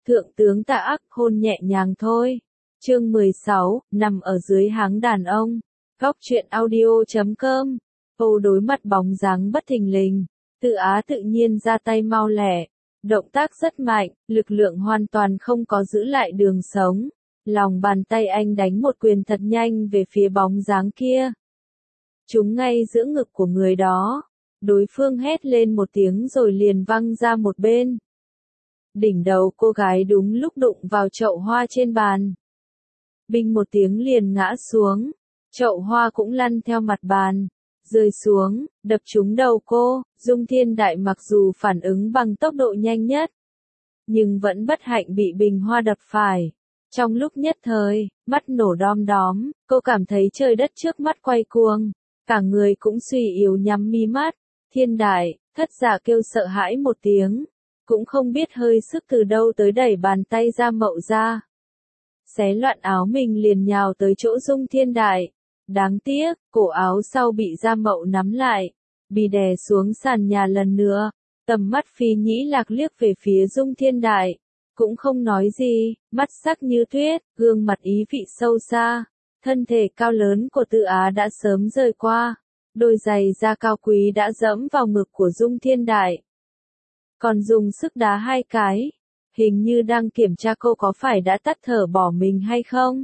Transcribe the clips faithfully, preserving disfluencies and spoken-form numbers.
Thượng tướng Tạ Ác hôn nhẹ nhàng thôi. Chương mười sáu, nằm ở dưới háng đàn ông. Góc truyện audio chấm com. Âu đối mặt bóng dáng bất thình lình. Tự Á tự nhiên ra tay mau lẹ. Động tác rất mạnh, lực lượng hoàn toàn không có giữ lại đường sống. Lòng bàn tay anh đánh một quyền thật nhanh về phía bóng dáng kia. Trúng ngay giữa ngực của người đó. Đối phương hét lên một tiếng rồi liền văng ra một bên. Đỉnh đầu cô gái đúng lúc đụng vào chậu hoa trên bàn. Binh một tiếng liền ngã xuống. Chậu hoa cũng lăn theo mặt bàn. Rơi xuống, đập trúng đầu cô. Dung Thiên Đại mặc dù phản ứng bằng tốc độ nhanh nhất. Nhưng vẫn bất hạnh bị bình hoa đập phải. Trong lúc nhất thời, mắt nổ đom đóm, cô cảm thấy trời đất trước mắt quay cuồng. Cả người cũng suy yếu nhắm mi mắt. Thiên Đại, thất giả kêu sợ hãi một tiếng. Cũng không biết hơi sức từ đâu tới đẩy bàn tay ra mậu ra. Xé loạn áo mình liền nhào tới chỗ Dung Thiên Đại. Đáng tiếc, cổ áo sau bị da mậu nắm lại. Bị đè xuống sàn nhà lần nữa. Tầm mắt Phi Nhĩ Lạc liếc về phía Dung Thiên Đại. Cũng không nói gì, mắt sắc như tuyết, gương mặt ý vị sâu xa. Thân thể cao lớn của Tự Á đã sớm rời qua. Đôi giày da cao quý đã dẫm vào ngực của Dung Thiên Đại. Còn dùng sức đá hai cái. Hình như đang kiểm tra cô có phải đã tắt thở bỏ mình hay không.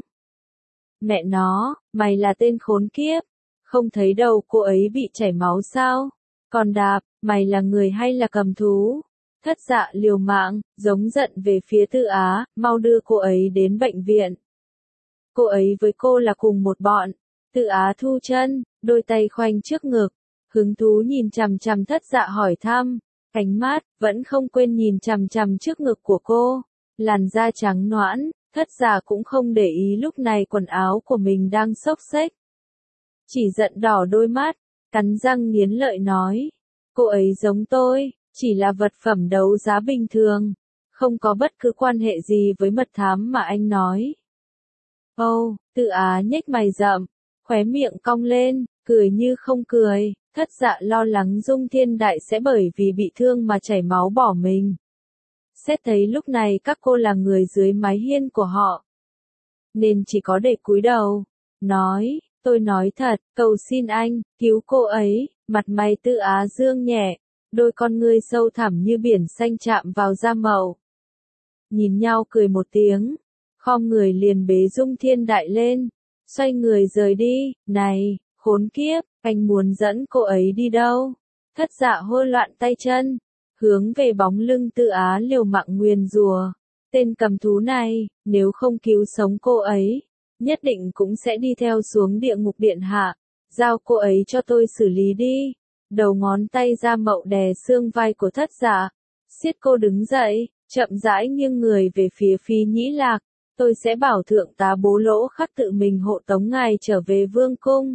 Mẹ nó, mày là tên khốn kiếp. Không thấy đầu cô ấy bị chảy máu sao? Còn đạp, mày là người hay là cầm thú? Thất dạ liều mạng, giống giận về phía Tự Á, mau đưa cô ấy đến bệnh viện. Cô ấy với cô là cùng một bọn. Tự Á thu chân, đôi tay khoanh trước ngực. Hứng thú nhìn chằm chằm thất dạ hỏi thăm. Cánh mắt, vẫn không quên nhìn chằm chằm trước ngực của cô. Làn da trắng nõn, thất dạ cũng không để ý lúc này quần áo của mình đang xốc xếch. Chỉ giận đỏ đôi mắt, cắn răng nghiến lợi nói. Cô ấy giống tôi, chỉ là vật phẩm đấu giá bình thường. Không có bất cứ quan hệ gì với mật thám mà anh nói. Ồ, oh, Tự Á nhếch mày rậm, khóe miệng cong lên, cười như không cười. Thất dạ lo lắng Dung Thiên Đại sẽ bởi vì bị thương mà chảy máu bỏ mình. Xét thấy lúc này các cô là người dưới mái hiên của họ. Nên chỉ có để cúi đầu. Nói, tôi nói thật, cầu xin anh, cứu cô ấy. Mặt mày Tự Á dương nhẹ. Đôi con ngươi sâu thẳm như biển xanh chạm vào da màu. Nhìn nhau cười một tiếng. Khom người liền bế Dung Thiên Đại lên. Xoay người rời đi. Này, khốn kiếp, anh muốn dẫn cô ấy đi đâu? Thất dạ hô loạn tay chân. Hướng về bóng lưng Tự Á liều mạng nguyền rủa. Tên cầm thú này, nếu không cứu sống cô ấy, nhất định cũng sẽ đi theo xuống địa ngục điện hạ. Giao cô ấy cho tôi xử lý đi. Đầu ngón tay ra mậu đè xương vai của thất dạ. Siết cô đứng dậy, chậm rãi nghiêng người về phía Phi Nhĩ Lạc. Tôi sẽ bảo thượng tá Bố Lỗ Khắc tự mình hộ tống ngài trở về vương cung.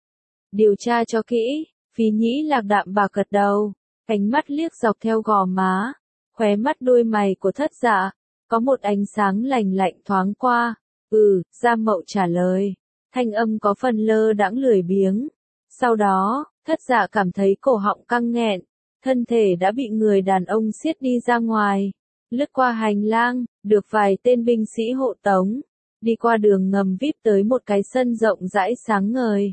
Điều tra cho kỹ. Phi Nhĩ Lạc đạm bạc gật đầu. Ánh mắt liếc dọc theo gò má. Khóe mắt đôi mày của thất dạ. Có một ánh sáng lành lạnh thoáng qua. Ừ, Gia Mậu trả lời. Thanh âm có phần lơ đãng lười biếng. Sau đó, thất dạ cảm thấy cổ họng căng nghẹn. Thân thể đã bị người đàn ông siết đi ra ngoài. Lướt qua hành lang, được vài tên binh sĩ hộ tống. Đi qua đường ngầm vip tới một cái sân rộng rãi sáng ngời.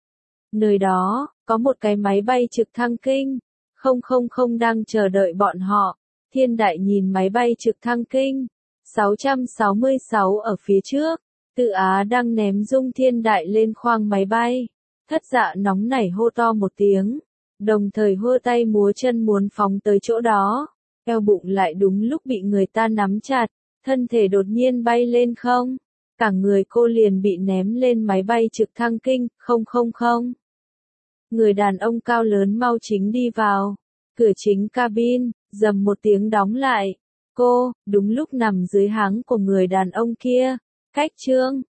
Nơi đó, có một cái máy bay trực thăng King. không không không đang chờ đợi bọn họ. Thiên Đại nhìn máy bay trực thăng King. sáu sáu sáu ở phía trước. Tự Á đang ném Dung Thiên Đại lên khoang máy bay. Thất dạ nóng nảy hô to một tiếng. Đồng thời hô tay múa chân muốn phóng tới chỗ đó. Eo bụng lại đúng lúc bị người ta nắm chặt. Thân thể đột nhiên bay lên không. Cả người cô liền bị ném lên máy bay trực thăng King. không không không. Người đàn ông cao lớn mau chính đi vào. Cửa chính cabin, rầm một tiếng đóng lại. Cô, đúng lúc nằm dưới háng của người đàn ông kia. Cách trương,